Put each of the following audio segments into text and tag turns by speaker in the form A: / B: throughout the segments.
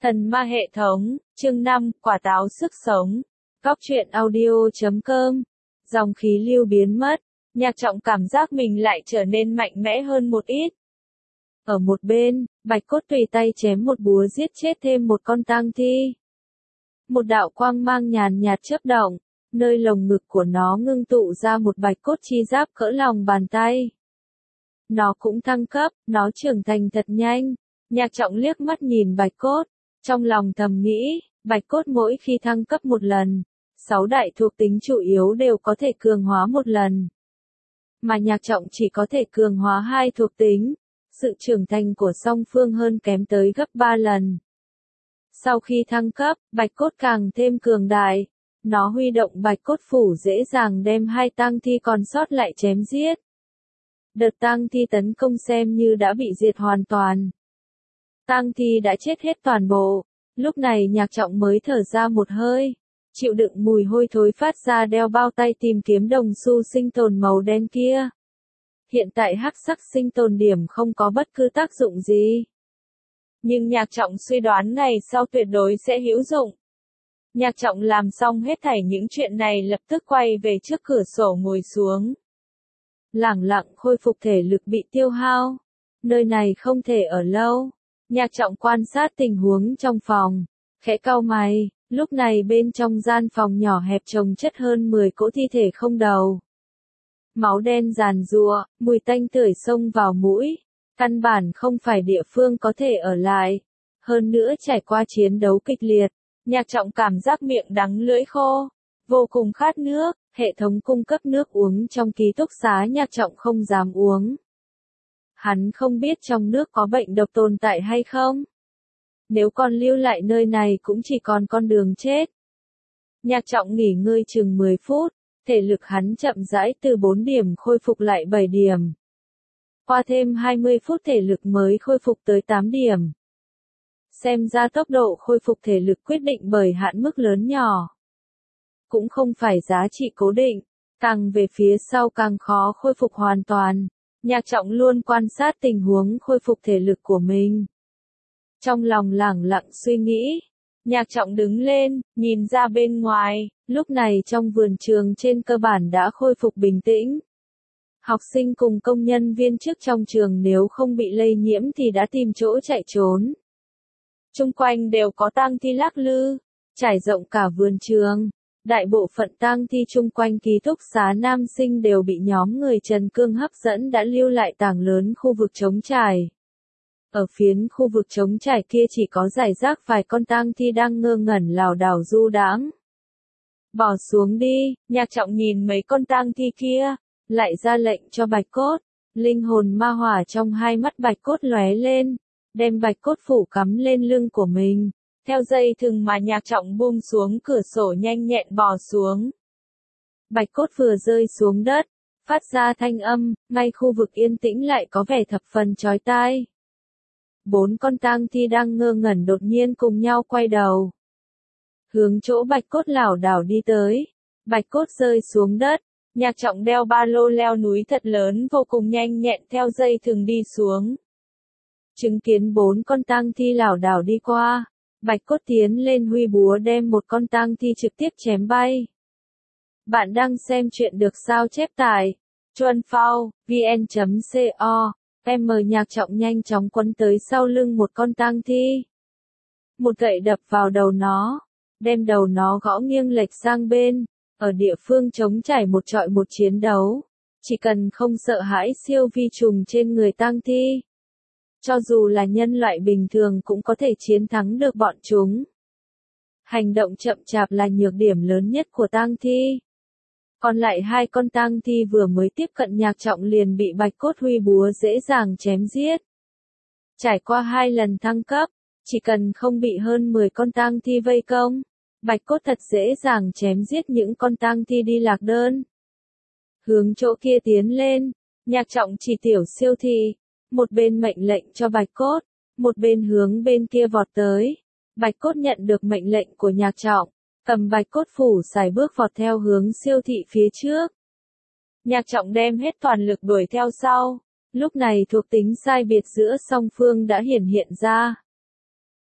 A: Thần ma hệ thống, chương 5, quả táo sức sống. Góc truyện audio.com. Dòng khí lưu biến mất, Nhạc Trọng cảm giác mình lại trở nên mạnh mẽ hơn một ít. Ở một bên, Bạch Cốt tùy tay chém một búa giết chết thêm một con tang thi. Một đạo quang mang nhàn nhạt chớp động, nơi lồng ngực của nó ngưng tụ ra một bạch cốt chi giáp cỡ lòng bàn tay. Nó cũng thăng cấp, nó trưởng thành thật nhanh. Nhạc Trọng liếc mắt nhìn bạch cốt, trong lòng thầm nghĩ, bạch cốt mỗi khi thăng cấp một lần, 6 đại thuộc tính chủ yếu đều có thể cường hóa một lần. Mà Nhạc Trọng chỉ có thể cường hóa 2 thuộc tính, sự trưởng thành của song phương hơn kém tới gấp 3 lần. Sau khi thăng cấp, bạch cốt càng thêm cường đại, nó huy động bạch cốt phủ dễ dàng đem 2 tang thi còn sót lại chém giết. Đợt tang thi tấn công xem như đã bị diệt hoàn toàn. Tang thi đã chết hết toàn bộ, lúc này Nhạc Trọng mới thở ra một hơi, chịu đựng mùi hôi thối phát ra đeo bao tay tìm kiếm đồng xu sinh tồn màu đen kia. Hiện tại hắc sắc sinh tồn điểm không có bất cứ tác dụng gì. Nhưng Nhạc Trọng suy đoán ngày sau tuyệt đối sẽ hữu dụng. Nhạc Trọng làm xong hết thảy những chuyện này lập tức quay về trước cửa sổ ngồi xuống. Lẳng lặng khôi phục thể lực bị tiêu hao. Nơi này không thể ở lâu. Nhạc Trọng quan sát tình huống trong phòng, khẽ cau mày, lúc này bên trong gian phòng nhỏ hẹp chồng chất hơn 10 cỗ thi thể không đầu. Máu đen giàn giụa, mùi tanh tưởi xông vào mũi, căn bản không phải địa phương có thể ở lại. Hơn nữa trải qua chiến đấu kịch liệt, Nhạc Trọng cảm giác miệng đắng lưỡi khô, vô cùng khát nước, hệ thống cung cấp nước uống trong ký túc xá Nhạc Trọng không dám uống. Hắn không biết trong nước có bệnh độc tồn tại hay không. Nếu còn lưu lại nơi này cũng chỉ còn con đường chết. Nhạc Trọng nghỉ ngơi chừng 10 phút, thể lực hắn chậm rãi từ 4 điểm khôi phục lại 7 điểm. Qua thêm 20 phút thể lực mới khôi phục tới 8 điểm. Xem ra tốc độ khôi phục thể lực quyết định bởi hạn mức lớn nhỏ. Cũng không phải giá trị cố định, càng về phía sau càng khó khôi phục hoàn toàn. Nhạc Trọng luôn quan sát tình huống khôi phục thể lực của mình. Trong lòng lẳng lặng suy nghĩ, Nhạc Trọng đứng lên, nhìn ra bên ngoài, lúc này trong vườn trường trên cơ bản đã khôi phục bình tĩnh. Học sinh cùng công nhân viên chức trong trường nếu không bị lây nhiễm thì đã tìm chỗ chạy trốn. Chung quanh đều có tang thi lắc lư, trải rộng cả vườn trường. Đại bộ phận tang thi chung quanh ký túc xá nam sinh đều bị nhóm người Trần Cương hấp dẫn đã lưu lại tảng lớn khu vực trống trải. Ở phiến khu vực trống trải kia chỉ có rải rác vài con tang thi đang ngơ ngẩn lảo đảo du đãng. Bỏ xuống đi, Nhạc Trọng nhìn mấy con tang thi kia, lại ra lệnh cho bạch cốt. Linh hồn ma hỏa trong hai mắt bạch cốt lóe lên, đem bạch cốt phủ cắm lên lưng của mình. Theo dây thừng mà Nhạc Trọng buông xuống cửa sổ nhanh nhẹn bò xuống. Bạch cốt vừa rơi xuống đất, phát ra thanh âm, ngay khu vực yên tĩnh lại có vẻ thập phần chói tai. 4 con tang thi đang ngơ ngẩn đột nhiên cùng nhau quay đầu. Hướng chỗ bạch cốt lảo đảo đi tới. Bạch cốt rơi xuống đất, Nhạc Trọng đeo ba lô leo núi thật lớn vô cùng nhanh nhẹn theo dây thừng đi xuống. Chứng kiến 4 con tang thi lảo đảo đi qua. Bạch cốt tiến lên huy búa đem một con tang thi trực tiếp chém bay. Bạn đang xem chuyện được sao chép tại Chuan Phao, vn.co. Nhạc Trọng nhanh chóng quấn tới sau lưng một con tang thi. Một gậy đập vào đầu nó, đem đầu nó gõ nghiêng lệch sang bên. Ở địa phương trống trải một trọi một chiến đấu, chỉ cần không sợ hãi siêu vi trùng trên người tang thi. Cho dù là nhân loại bình thường cũng có thể chiến thắng được bọn chúng. Hành động chậm chạp là nhược điểm lớn nhất của tang thi. Còn lại 2 con tang thi vừa mới tiếp cận Nhạc Trọng liền bị bạch cốt huy búa dễ dàng chém giết. Trải qua 2 lần thăng cấp, chỉ cần không bị hơn 10 con tang thi vây công, bạch cốt thật dễ dàng chém giết những con tang thi đi lạc đơn. Hướng chỗ kia tiến lên, Nhạc Trọng chỉ tiểu siêu thị. Một bên mệnh lệnh cho bạch cốt, một bên hướng bên kia vọt tới. Bạch cốt nhận được mệnh lệnh của Nhạc Trọng, cầm bạch cốt phủ xài bước vọt theo hướng siêu thị phía trước. Nhạc Trọng đem hết toàn lực đuổi theo sau. Lúc này thuộc tính sai biệt giữa song phương đã hiển hiện ra.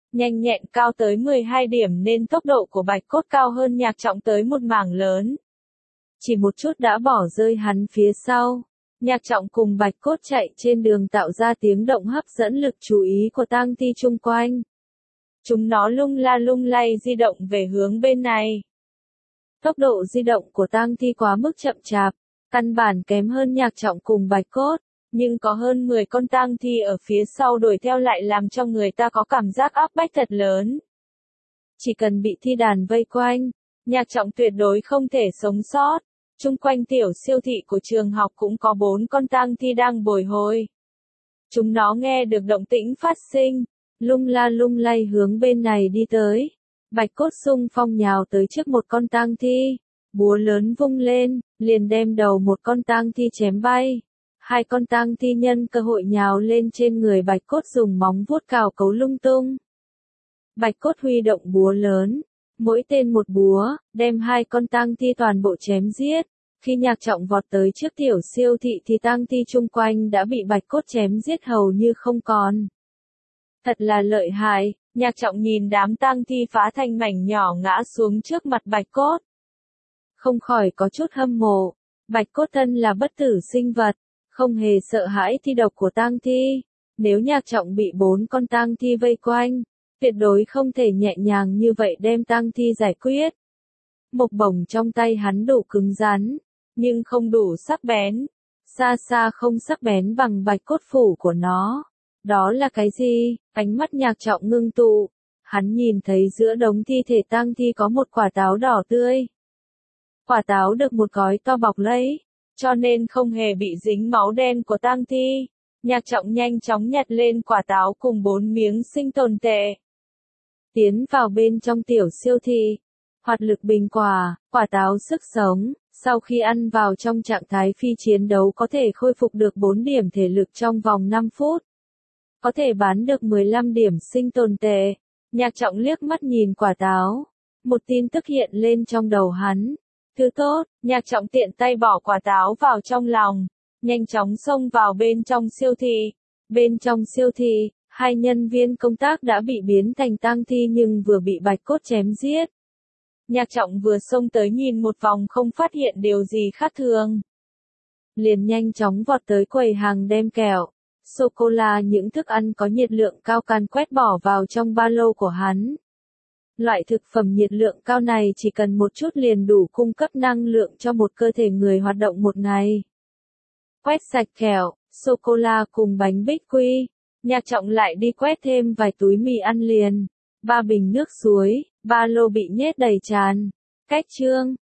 A: nhanh nhẹn cao tới 12 điểm nên tốc độ của Bạch Cốt cao hơn Nhạc Trọng tới một mảng lớn. Chỉ một chút đã bỏ rơi hắn phía sau. Nhạc Trọng cùng Bạch Cốt chạy trên đường tạo ra tiếng động hấp dẫn lực chú ý của tang thi chung quanh. Chúng nó lung la lung lay di động về hướng bên này. Tốc độ di động của tang thi quá mức chậm chạp, căn bản kém hơn Nhạc Trọng cùng Bạch Cốt, nhưng có hơn 10 con tang thi ở phía sau đuổi theo lại làm cho người ta có cảm giác áp bách thật lớn. Chỉ cần bị thi đàn vây quanh, Nhạc Trọng tuyệt đối không thể sống sót. Chung quanh tiểu siêu thị của trường học cũng có 4 con tang thi đang bồi hồi. Chúng nó nghe được động tĩnh phát sinh, lung la lung lay hướng bên này đi tới. Bạch Cốt xung phong nhào tới trước một con tang thi, búa lớn vung lên, liền đem đầu một con tang thi chém bay. Hai con tang thi nhân cơ hội nhào lên trên người Bạch Cốt dùng móng vuốt cào cấu lung tung. Bạch Cốt huy động búa lớn, mỗi tên một búa, đem hai con tang thi toàn bộ chém giết. Khi Nhạc Trọng vọt tới trước tiểu siêu thị thì tang thi chung quanh đã bị Bạch Cốt chém giết hầu như không còn. Thật là lợi hại, Nhạc Trọng nhìn đám tang thi phá thành mảnh nhỏ ngã xuống trước mặt Bạch Cốt. Không khỏi có chút hâm mộ, Bạch Cốt thân là bất tử sinh vật, không hề sợ hãi thi độc của tang thi. Nếu Nhạc Trọng bị 4 con tang thi vây quanh, tuyệt đối không thể nhẹ nhàng như vậy đem tang thi giải quyết. Mộc bổng trong tay hắn đủ cứng rắn, nhưng không đủ sắc bén. Xa xa không sắc bén bằng Bạch Cốt phủ của nó. Đó là cái gì? Ánh mắt Nhạc Trọng ngưng tụ. Hắn nhìn thấy giữa đống thi thể tang thi có một quả táo đỏ tươi. Quả táo được một gói to bọc lấy, cho nên không hề bị dính máu đen của tang thi. Nhạc Trọng nhanh chóng nhặt lên quả táo cùng 4 miếng sinh tồn tệ. Tiến vào bên trong tiểu siêu thị. Hoạt lực bình quả, quả táo sức sống, sau khi ăn vào trong trạng thái phi chiến đấu có thể khôi phục được 4 điểm thể lực trong vòng 5 phút. Có thể bán được 15 điểm sinh tồn tệ. Nhạc Trọng liếc mắt nhìn quả táo. Một tin tức hiện lên trong đầu hắn. Thứ tốt, Nhạc Trọng tiện tay bỏ quả táo vào trong lòng. Nhanh chóng xông vào bên trong siêu thị. Bên trong siêu thị, 2 nhân viên công tác đã bị biến thành tang thi nhưng vừa bị Bạch Cốt chém giết. Nhạc Trọng vừa xông tới nhìn một vòng không phát hiện điều gì khác thường. Liền nhanh chóng vọt tới quầy hàng đem kẹo, sô-cô-la những thức ăn có nhiệt lượng cao càn quét bỏ vào trong ba lô của hắn. Loại thực phẩm nhiệt lượng cao này chỉ cần một chút liền đủ cung cấp năng lượng cho một cơ thể người hoạt động một ngày. Quét sạch kẹo, sô-cô-la cùng bánh bích quy, Nhạc Trọng lại đi quét thêm vài túi mì ăn liền, 3 bình nước suối, ba lô bị nhét đầy tràn. Cách chương